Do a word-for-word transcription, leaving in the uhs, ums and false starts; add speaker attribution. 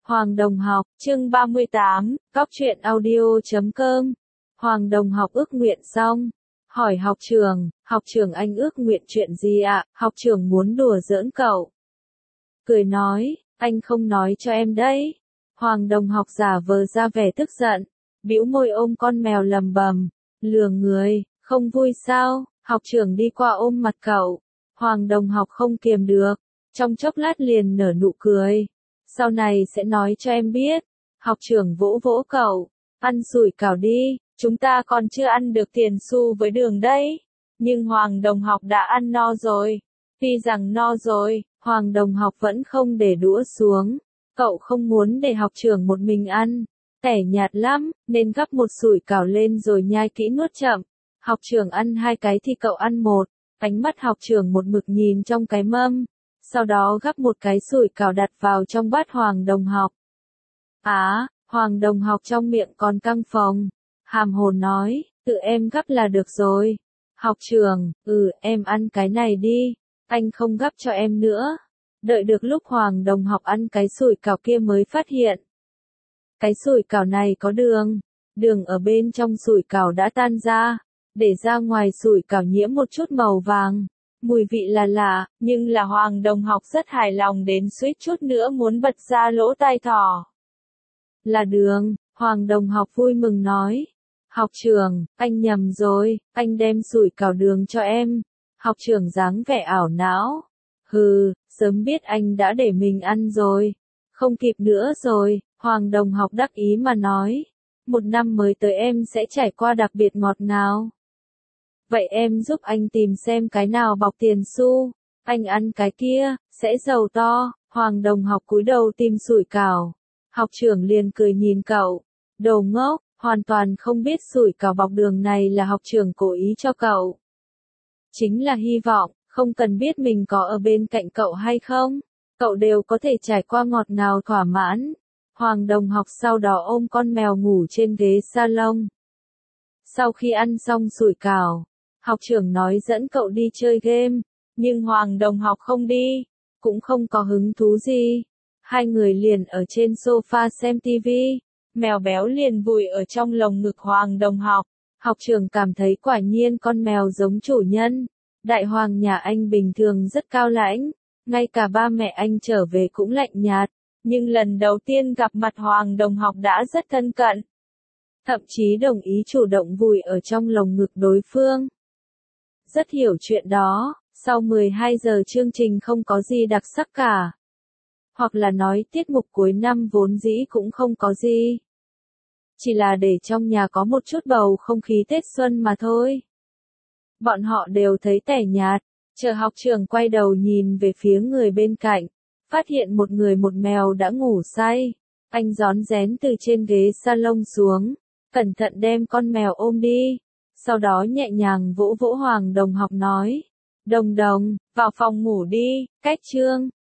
Speaker 1: Hoàng Đồng Học, chương ba mươi tám, góc truyện audio chấm com. Hoàng Đồng Học ước nguyện xong. Hỏi học trường, học trường anh ước nguyện chuyện gì ạ? Học trường muốn đùa giỡn cậu. Cười nói, anh không nói cho em đấy. Hoàng Đồng Học giả vờ ra vẻ tức giận, bĩu môi ôm con mèo lầm bầm, lừa người, không vui sao? Học trưởng đi qua ôm mặt cậu. Hoàng Đồng Học không kiềm được, trong chốc lát liền nở nụ cười. Sau này sẽ nói cho em biết. Học trưởng vỗ vỗ cậu, ăn sủi cảo đi, chúng ta còn chưa ăn được tiền xu với đường đấy. Nhưng Hoàng Đồng Học đã ăn no rồi. Tuy rằng no rồi, Hoàng Đồng Học vẫn không để đũa xuống. Cậu không muốn để học trưởng một mình ăn. Tẻ nhạt lắm, nên gắp một sủi cảo lên rồi nhai kỹ nuốt chậm. Học trưởng ăn hai cái thì cậu ăn một. Ánh mắt học trưởng một mực nhìn trong cái mâm. Sau đó gắp một cái sủi cảo đặt vào trong bát Hoàng Đồng Học. Á, Hoàng Đồng Học trong miệng còn căng phồng. Hàm hồn nói, tự em gắp là được rồi. Học trưởng, ừ, em ăn cái này đi. Anh không gắp cho em nữa. Đợi được lúc Hoàng Đồng Học ăn cái sủi cảo kia mới phát hiện. Cái sủi cảo này có đường. Đường ở bên trong sủi cảo đã tan ra. Để ra ngoài sủi cảo nhiễm một chút màu vàng. Mùi vị là lạ, nhưng là Hoàng Đồng Học rất hài lòng đến suýt chút nữa muốn bật ra lỗ tai thỏ. Là đường, Hoàng Đồng Học vui mừng nói. Học trưởng, anh nhầm rồi, anh đem sủi cảo đường cho em. Học trưởng dáng vẻ ảo não. Hừ, sớm biết anh đã để mình ăn rồi. Không kịp nữa rồi, Hoàng Đồng Học đắc ý mà nói. Một năm mới tới em sẽ trải qua đặc biệt ngọt ngào. Vậy em giúp anh tìm xem cái nào bọc tiền xu. Anh ăn cái kia, sẽ giàu to. Hoàng Đồng Học cúi đầu tìm sủi cảo. Học trưởng liền cười nhìn cậu. Đồ ngốc, hoàn toàn không biết sủi cảo bọc đường này là học trưởng cố ý cho cậu. Chính là hy vọng, không cần biết mình có ở bên cạnh cậu hay không. Cậu đều có thể trải qua ngọt ngào thỏa mãn. Hoàng Đồng Học sau đó ôm con mèo ngủ trên ghế salon. Sau khi ăn xong sủi cảo, học trưởng nói dẫn cậu đi chơi game, nhưng Hoàng Đồng Học không đi, cũng không có hứng thú gì. Hai người liền ở trên sofa xem tivi, mèo béo liền vùi ở trong lồng ngực Hoàng Đồng Học. Học trưởng cảm thấy quả nhiên con mèo giống chủ nhân. Đại hoàng nhà anh bình thường rất cao lãnh, ngay cả ba mẹ anh trở về cũng lạnh nhạt, nhưng lần đầu tiên gặp mặt Hoàng Đồng Học đã rất thân cận. Thậm chí đồng ý chủ động vùi ở trong lồng ngực đối phương. Rất hiểu chuyện đó, sau mười hai giờ chương trình không có gì đặc sắc cả. Hoặc là nói tiết mục cuối năm vốn dĩ cũng không có gì. Chỉ là để trong nhà có một chút bầu không khí Tết Xuân mà thôi. Bọn họ đều thấy tẻ nhạt, chờ học trưởng quay đầu nhìn về phía người bên cạnh. Phát hiện một người một mèo đã ngủ say. Anh rón rén từ trên ghế salon xuống. Cẩn thận đem con mèo ôm đi. Sau đó nhẹ nhàng vỗ vỗ Hoàng Đồng Học nói. Đồng Đồng, vào phòng ngủ đi, cách chương.